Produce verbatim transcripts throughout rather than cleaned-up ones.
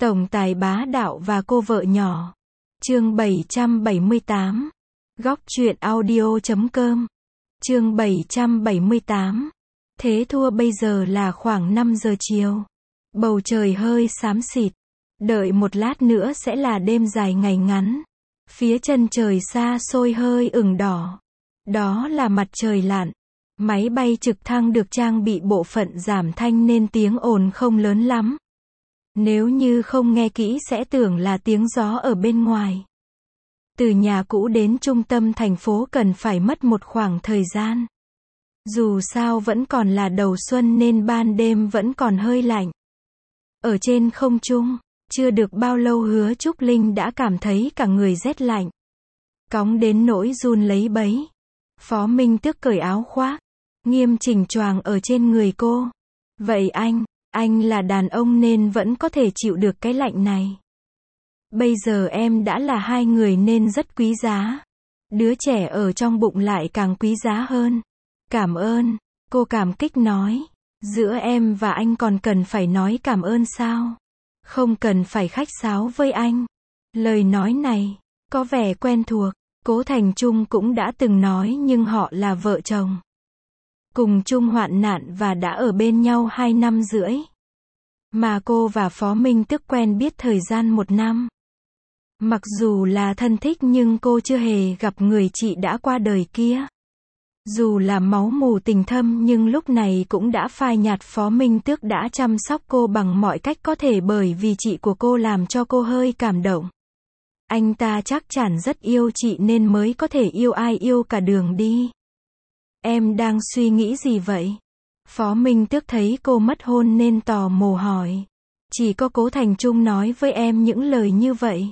Tổng tài bá đạo và cô vợ nhỏ. Chương bảy trăm bảy mươi tám. Góc truyện audio chấm com. Chương bảy trăm bảy mươi tám. Thế thua bây giờ là khoảng năm giờ chiều. Bầu trời hơi xám xịt. Đợi một lát nữa sẽ là đêm dài ngày ngắn. Phía chân trời xa xôi hơi ửng đỏ. Đó là mặt trời lặn. Máy bay trực thăng được trang bị bộ phận giảm thanh nên tiếng ồn không lớn lắm. Nếu như không nghe kỹ sẽ tưởng là tiếng gió ở bên ngoài. Từ nhà cũ đến trung tâm thành phố cần phải mất một khoảng thời gian. Dù sao vẫn còn là đầu xuân nên ban đêm vẫn còn hơi lạnh. Ở trên không trung, chưa được bao lâu Hứa Trúc Linh đã cảm thấy cả người rét lạnh. Cóng đến nỗi run lấy bấy. Phó Minh Tước cởi áo khoác, nghiêm chỉnh choàng ở trên người cô. Vậy anh, anh là đàn ông nên vẫn có thể chịu được cái lạnh này. Bây giờ em đã là hai người nên rất quý giá. Đứa trẻ ở trong bụng lại càng quý giá hơn. Cảm ơn, cô cảm kích nói. Giữa em và anh còn cần phải nói cảm ơn sao? Không cần phải khách sáo với anh. Lời nói này, có vẻ quen thuộc. Cố Thành Trung cũng đã từng nói nhưng họ là vợ chồng. Cùng chung hoạn nạn và đã ở bên nhau hai năm rưỡi. Mà cô và Phó Minh Tước quen biết thời gian một năm. Mặc dù là thân thích nhưng cô chưa hề gặp người chị đã qua đời kia. Dù là máu mù tình thâm nhưng lúc này cũng đã phai nhạt. Phó Minh Tước đã chăm sóc cô bằng mọi cách có thể bởi vì chị của cô làm cho cô hơi cảm động. Anh ta chắc chắn rất yêu chị nên mới có thể yêu ai yêu cả đường đi. Em đang suy nghĩ gì vậy? Phó Minh Tước thấy cô mất hôn nên tò mò hỏi. Chỉ có Cố Thành Trung nói với em những lời như vậy.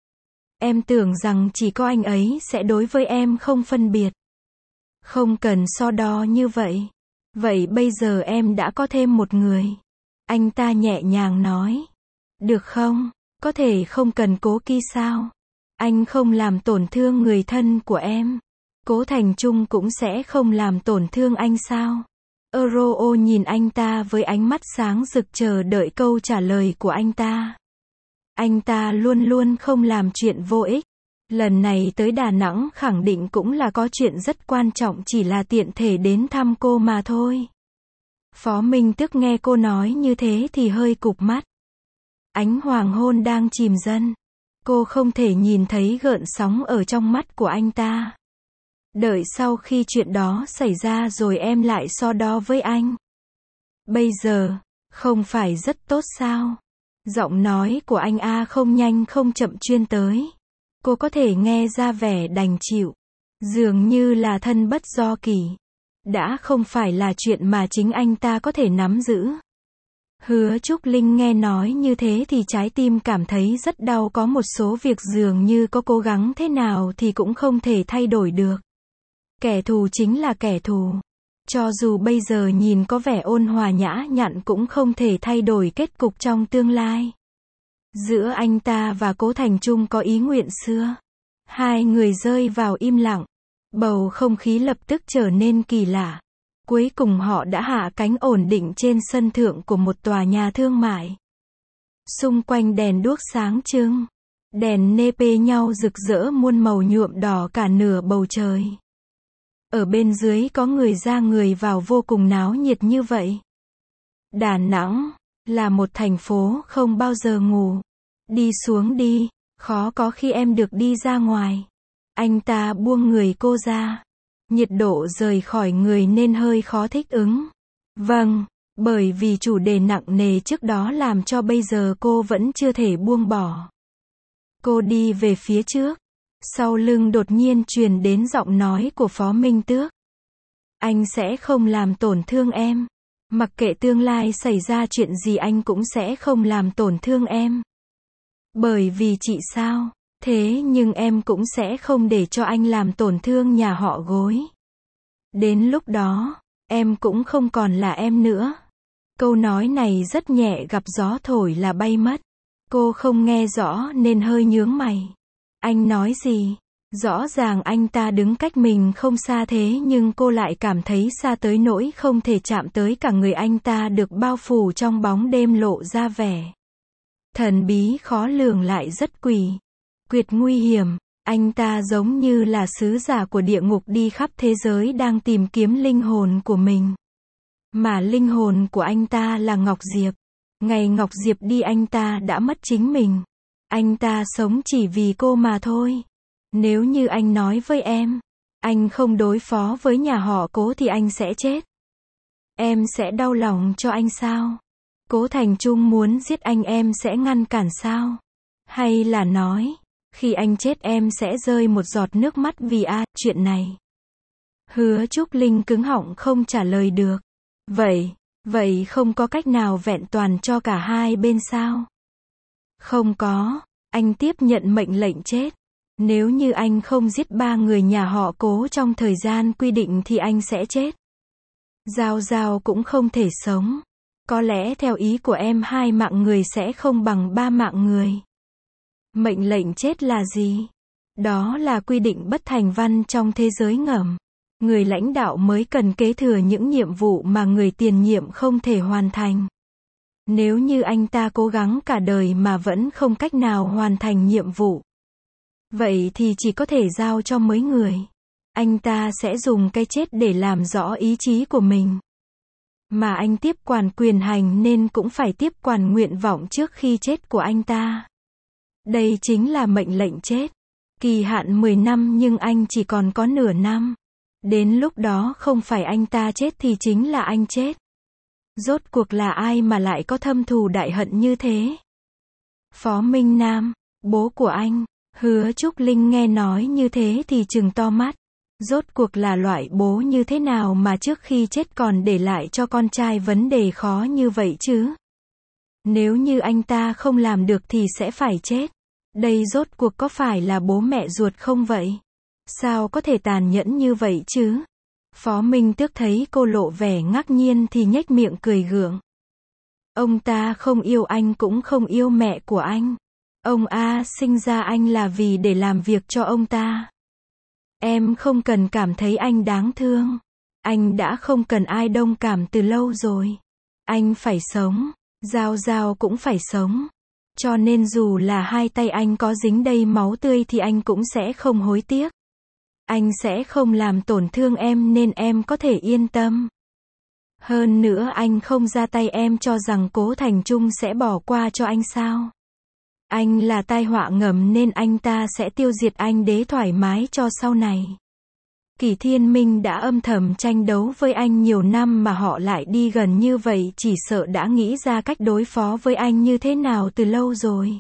Em tưởng rằng chỉ có anh ấy sẽ đối với em không phân biệt. Không cần so đo như vậy. Vậy bây giờ em đã có thêm một người. Anh ta nhẹ nhàng nói. Được không? Có thể không cần cố kỵ sao? Anh không làm tổn thương người thân của em. Cố Thành Trung cũng sẽ không làm tổn thương anh sao? Euro nhìn anh ta với ánh mắt sáng rực chờ đợi câu trả lời của anh ta. Anh ta luôn luôn không làm chuyện vô ích. Lần này tới Đà Nẵng khẳng định cũng là có chuyện rất quan trọng, chỉ là tiện thể đến thăm cô mà thôi. Phó Minh Tước nghe cô nói như thế thì hơi cụp mắt. Ánh hoàng hôn đang chìm dần. Cô không thể nhìn thấy gợn sóng ở trong mắt của anh ta. Đợi sau khi chuyện đó xảy ra rồi em lại so đo với anh. Bây giờ, không phải rất tốt sao? Giọng nói của anh A không nhanh không chậm chuyên tới. Cô có thể nghe ra vẻ đành chịu. Dường như là thân bất do kỷ. Đã không phải là chuyện mà chính anh ta có thể nắm giữ. Hứa Trúc Linh nghe nói như thế thì trái tim cảm thấy rất đau. Có một số việc dường như có cố gắng thế nào thì cũng không thể thay đổi được. Kẻ thù chính là kẻ thù. Cho dù bây giờ nhìn có vẻ ôn hòa nhã nhặn cũng không thể thay đổi kết cục trong tương lai. Giữa anh ta và Cố Thành Trung có ý nguyện xưa. Hai người rơi vào im lặng. Bầu không khí lập tức trở nên kỳ lạ. Cuối cùng họ đã hạ cánh ổn định trên sân thượng của một tòa nhà thương mại. Xung quanh đèn đuốc sáng trưng. Đèn nê pê nhau rực rỡ muôn màu nhuộm đỏ cả nửa bầu trời. Ở bên dưới có người ra người vào vô cùng náo nhiệt như vậy. Đà Nẵng là một thành phố không bao giờ ngủ. Đi xuống đi, khó có khi em được đi ra ngoài. Anh ta buông người cô ra. Nhiệt độ rời khỏi người nên hơi khó thích ứng. Vâng, bởi vì chủ đề nặng nề trước đó làm cho bây giờ cô vẫn chưa thể buông bỏ. Cô đi về phía trước. Sau lưng đột nhiên truyền đến giọng nói của Phó Minh Tước. Anh sẽ không làm tổn thương em. Mặc kệ tương lai xảy ra chuyện gì anh cũng sẽ không làm tổn thương em. Bởi vì chị sao? Thế nhưng em cũng sẽ không để cho anh làm tổn thương nhà họ Gối. Đến lúc đó, em cũng không còn là em nữa. Câu nói này rất nhẹ, gặp gió thổi là bay mất. Cô không nghe rõ nên hơi nhướng mày. Anh nói gì? Rõ ràng anh ta đứng cách mình không xa thế nhưng cô lại cảm thấy xa tới nỗi không thể chạm tới. Cả người anh ta được bao phủ trong bóng đêm lộ ra vẻ Thần bí khó lường lại rất quỷ quyệt nguy hiểm. Anh ta giống như là sứ giả của địa ngục đi khắp thế giới đang tìm kiếm linh hồn của mình. Mà linh hồn của anh ta là Ngọc Diệp. Ngày Ngọc Diệp đi anh ta đã mất chính mình. Anh ta sống chỉ vì cô mà thôi. Nếu như anh nói với em, anh không đối phó với nhà họ Cố thì anh sẽ chết. Em sẽ đau lòng cho anh sao? Cố Thành Trung muốn giết anh em sẽ ngăn cản sao? Hay là nói, khi anh chết em sẽ rơi một giọt nước mắt vì a, à, chuyện này. Hứa Trúc Linh cứng họng không trả lời được. Vậy, vậy không có cách nào vẹn toàn cho cả hai bên sao? Không có, anh tiếp nhận mệnh lệnh chết. Nếu như anh không giết ba người nhà họ Cố trong thời gian quy định thì anh sẽ chết. Giao Giao cũng không thể sống. Có lẽ theo ý của em hai mạng người sẽ không bằng ba mạng người. Mệnh lệnh chết là gì? Đó là quy định bất thành văn trong thế giới ngầm. Người lãnh đạo mới cần kế thừa những nhiệm vụ mà người tiền nhiệm không thể hoàn thành. Nếu như anh ta cố gắng cả đời mà vẫn không cách nào hoàn thành nhiệm vụ, vậy thì chỉ có thể giao cho mới người. Anh ta sẽ dùng cái chết để làm rõ ý chí của mình. Mà anh tiếp quản quyền hành nên cũng phải tiếp quản nguyện vọng trước khi chết của anh ta. Đây chính là mệnh lệnh chết. Kỳ hạn mười năm nhưng anh chỉ còn có nửa năm. Đến lúc đó không phải anh ta chết thì chính là anh chết. Rốt cuộc là ai mà lại có thâm thù đại hận như thế? Phó Minh Nam, bố của anh. Hứa Trúc Linh nghe nói như thế thì trừng to mắt. Rốt cuộc là loại bố như thế nào mà trước khi chết còn để lại cho con trai vấn đề khó như vậy chứ? Nếu như anh ta không làm được thì sẽ phải chết. Đây rốt cuộc có phải là bố mẹ ruột không vậy? Sao có thể tàn nhẫn như vậy chứ? Phó Minh Tước thấy cô lộ vẻ ngạc nhiên thì nhếch miệng cười gượng. Ông ta không yêu anh cũng không yêu mẹ của anh. Ông A sinh ra anh là vì để làm việc cho ông ta. Em không cần cảm thấy anh đáng thương. Anh đã không cần ai đồng cảm từ lâu rồi. Anh phải sống. Giao Giao cũng phải sống. Cho nên dù là hai tay anh có dính đầy máu tươi thì anh cũng sẽ không hối tiếc. Anh sẽ không làm tổn thương em nên em có thể yên tâm. Hơn nữa anh không ra tay em cho rằng Cố Thành Trung sẽ bỏ qua cho anh sao? Anh là tai họa ngầm nên anh ta sẽ tiêu diệt anh để thoải mái cho sau này. Kỷ Thiên Minh đã âm thầm tranh đấu với anh nhiều năm mà họ lại đi gần như vậy chỉ sợ đã nghĩ ra cách đối phó với anh như thế nào từ lâu rồi.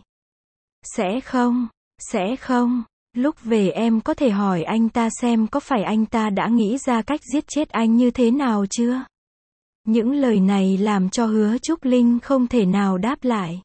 Sẽ không, sẽ không. Lúc về em có thể hỏi anh ta xem có phải anh ta đã nghĩ ra cách giết chết anh như thế nào chưa? Những lời này làm cho Hứa Trúc Linh không thể nào đáp lại.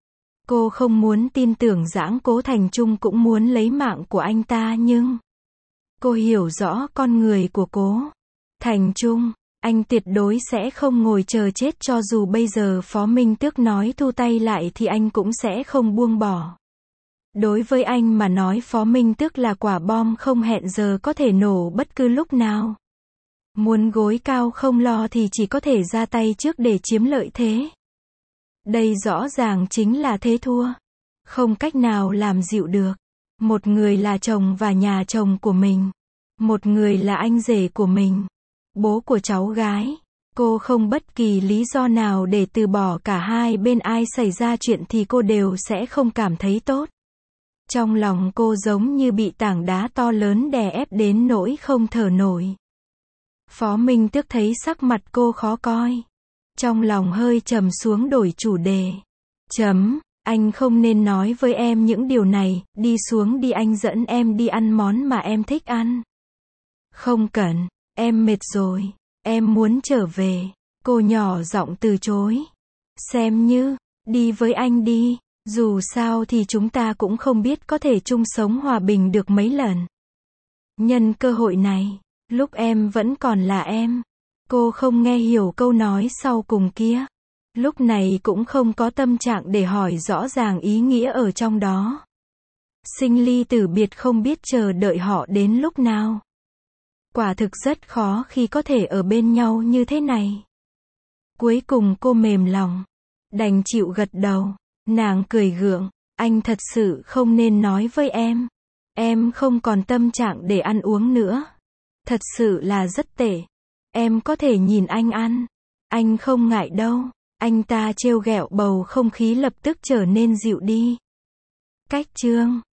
Cô không muốn tin tưởng rằng Cố Thành Trung cũng muốn lấy mạng của anh ta nhưng cô hiểu rõ con người của Cố Thành Trung. Anh tuyệt đối sẽ không ngồi chờ chết cho dù bây giờ Phó Minh Tước nói thu tay lại thì anh cũng sẽ không buông bỏ. Đối với anh mà nói Phó Minh Tước là quả bom không hẹn giờ có thể nổ bất cứ lúc nào. Muốn gối cao không lo thì chỉ có thể ra tay trước để chiếm lợi thế. Đây rõ ràng chính là thế thua. Không cách nào làm dịu được. Một người là chồng và nhà chồng của mình. Một người là anh rể của mình. Bố của cháu gái. Cô không bất kỳ lý do nào để từ bỏ cả hai bên, ai xảy ra chuyện thì cô đều sẽ không cảm thấy tốt. Trong lòng cô giống như bị tảng đá to lớn đè ép đến nỗi không thở nổi. Phó Minh Tước thấy sắc mặt cô khó coi. Trong lòng hơi trầm xuống đổi chủ đề. Chấm, anh không nên nói với em những điều này, đi xuống đi anh dẫn em đi ăn món mà em thích ăn. Không cần, em mệt rồi, em muốn trở về. Cô nhỏ giọng từ chối. Xem như, đi với anh đi, dù sao thì chúng ta cũng không biết có thể chung sống hòa bình được mấy lần. Nhân cơ hội này, lúc em vẫn còn là em. Cô không nghe hiểu câu nói sau cùng kia. Lúc này cũng không có tâm trạng để hỏi rõ ràng ý nghĩa ở trong đó. Sinh ly tử biệt không biết chờ đợi họ đến lúc nào. Quả thực rất khó khi có thể ở bên nhau như thế này. Cuối cùng cô mềm lòng, đành chịu gật đầu. Nàng cười gượng, anh thật sự không nên nói với em. Em không còn tâm trạng để ăn uống nữa. Thật sự là rất tệ. Em có thể nhìn anh ăn. Anh không ngại đâu. Anh ta trêu ghẹo, bầu không khí lập tức trở nên dịu đi. Cách chương